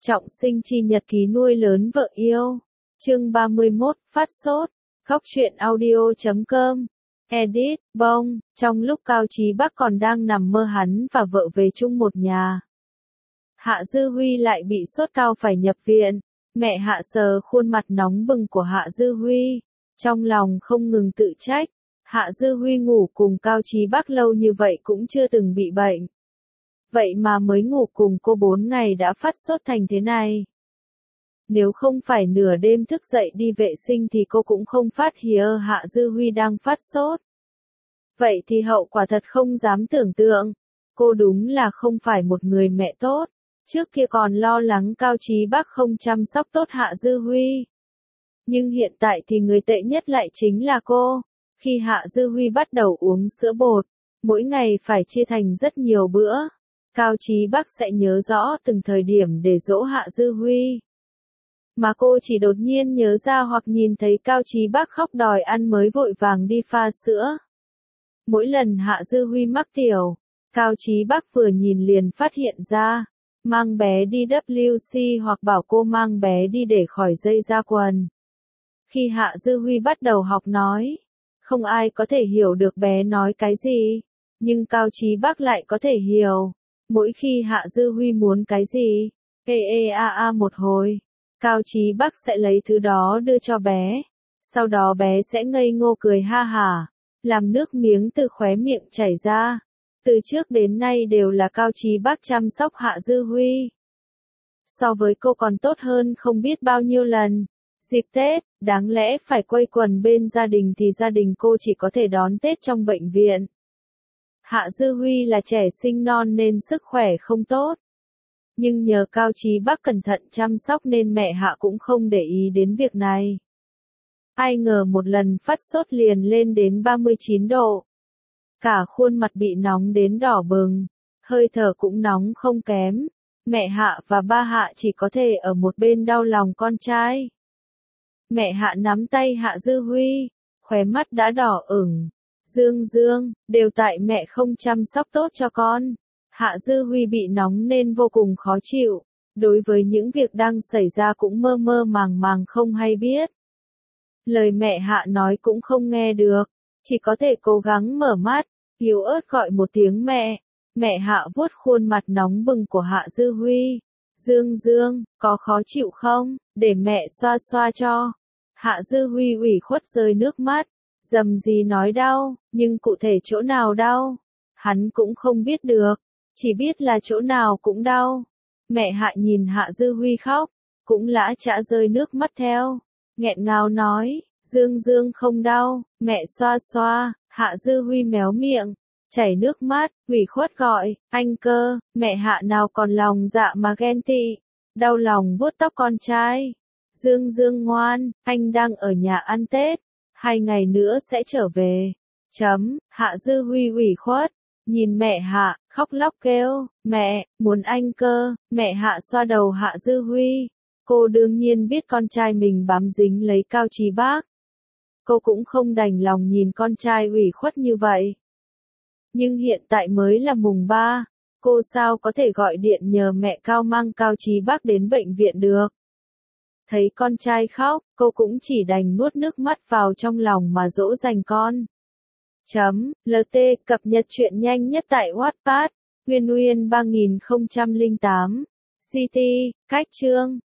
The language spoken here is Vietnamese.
Trọng sinh chi nhật ký nuôi lớn vợ yêu. Chương 31, phát sốt. Góc truyện audio.com. Edit, bông, trong lúc Cao Chí Bắc còn đang nằm mơ hắn và vợ về chung một nhà. Hạ Dư Huy lại bị sốt cao phải nhập viện. Mẹ Hạ sờ khuôn mặt nóng bừng của Hạ Dư Huy. Trong lòng không ngừng tự trách. Hạ Dư Huy ngủ cùng Cao Chí Bắc lâu như vậy cũng chưa từng bị bệnh. Vậy mà mới ngủ cùng cô 4 ngày đã phát sốt thành thế này. Nếu không phải nửa đêm thức dậy đi vệ sinh thì cô cũng không phát hiện Hạ Dư Huy đang phát sốt. Vậy thì hậu quả thật không dám tưởng tượng. Cô đúng là không phải một người mẹ tốt. Trước kia còn lo lắng Cao Chí Bắc không chăm sóc tốt Hạ Dư Huy. Nhưng hiện tại thì người tệ nhất lại chính là cô. Khi Hạ Dư Huy bắt đầu uống sữa bột, mỗi ngày phải chia thành rất nhiều bữa. Cao Chí Bắc sẽ nhớ rõ từng thời điểm để dỗ Hạ Dư Huy. Mà cô chỉ đột nhiên nhớ ra hoặc nhìn thấy Cao Chí Bắc khóc đòi ăn mới vội vàng đi pha sữa. Mỗi lần Hạ Dư Huy mắc tiểu, Cao Chí Bắc vừa nhìn liền phát hiện ra, mang bé đi WC hoặc bảo cô mang bé đi để khỏi dây ra quần. Khi Hạ Dư Huy bắt đầu học nói, không ai có thể hiểu được bé nói cái gì, nhưng Cao Chí Bắc lại có thể hiểu. Mỗi khi Hạ Dư Huy muốn cái gì, một hồi, Cao Chí Bắc sẽ lấy thứ đó đưa cho bé. Sau đó bé sẽ ngây ngô cười ha hả, làm nước miếng từ khóe miệng chảy ra. Từ trước đến nay đều là Cao Chí Bắc chăm sóc Hạ Dư Huy. So với cô còn tốt hơn không biết bao nhiêu lần. Dịp Tết, đáng lẽ phải quây quần bên gia đình thì gia đình cô chỉ có thể đón Tết trong bệnh viện. Hạ Dư Huy là trẻ sinh non nên sức khỏe không tốt. Nhưng nhờ Cao Chí Bắc cẩn thận chăm sóc nên mẹ Hạ cũng không để ý đến việc này. Ai ngờ một lần phát sốt liền lên đến 39 độ. Cả khuôn mặt bị nóng đến đỏ bừng, hơi thở cũng nóng không kém. Mẹ Hạ và ba Hạ chỉ có thể ở một bên đau lòng con trai. Mẹ Hạ nắm tay Hạ Dư Huy, khóe mắt đã đỏ ửng. Dương, đều tại mẹ không chăm sóc tốt cho con. Hạ Dư Huy bị nóng nên vô cùng khó chịu. Đối với những việc đang xảy ra cũng mơ mơ màng không hay biết. Lời mẹ Hạ nói cũng không nghe được. Chỉ có thể cố gắng mở mắt, yếu ớt gọi một tiếng mẹ. Mẹ Hạ vuốt khuôn mặt nóng bừng của Hạ Dư Huy. Dương, có khó chịu không? Để mẹ xoa xoa cho. Hạ Dư Huy ủy khuất rơi nước mắt. Dầm gì nói đau, nhưng cụ thể chỗ nào đau, hắn cũng không biết được, chỉ biết là chỗ nào cũng đau. Mẹ Hạ nhìn Hạ Dư Huy khóc, cũng lã chã rơi nước mắt theo, nghẹn ngào nói, Dương không đau, mẹ xoa xoa. Hạ Dư Huy méo miệng, chảy nước mắt, ủy khuất gọi, anh cơ. Mẹ Hạ nào còn lòng dạ mà ghen tị, đau lòng vuốt tóc con trai. Dương ngoan, anh đang ở nhà ăn Tết. 2 ngày nữa sẽ trở về. Hạ Dư Huy ủy khuất, nhìn mẹ Hạ, khóc lóc kêu, mẹ, muốn anh cơ. Mẹ Hạ xoa đầu Hạ Dư Huy. Cô đương nhiên biết con trai mình bám dính lấy Cao Chí Bắc. Cô cũng không đành lòng nhìn con trai ủy khuất như vậy. Nhưng hiện tại mới là mùng 3, cô sao có thể gọi điện nhờ mẹ Cao mang Cao Chí Bắc đến bệnh viện được. Thấy con trai khóc, cô cũng chỉ đành nuốt nước mắt vào trong lòng mà dỗ dành con. LT cập nhật truyện nhanh nhất tại Wattpad. Nguyên 3008. CT, cách chương.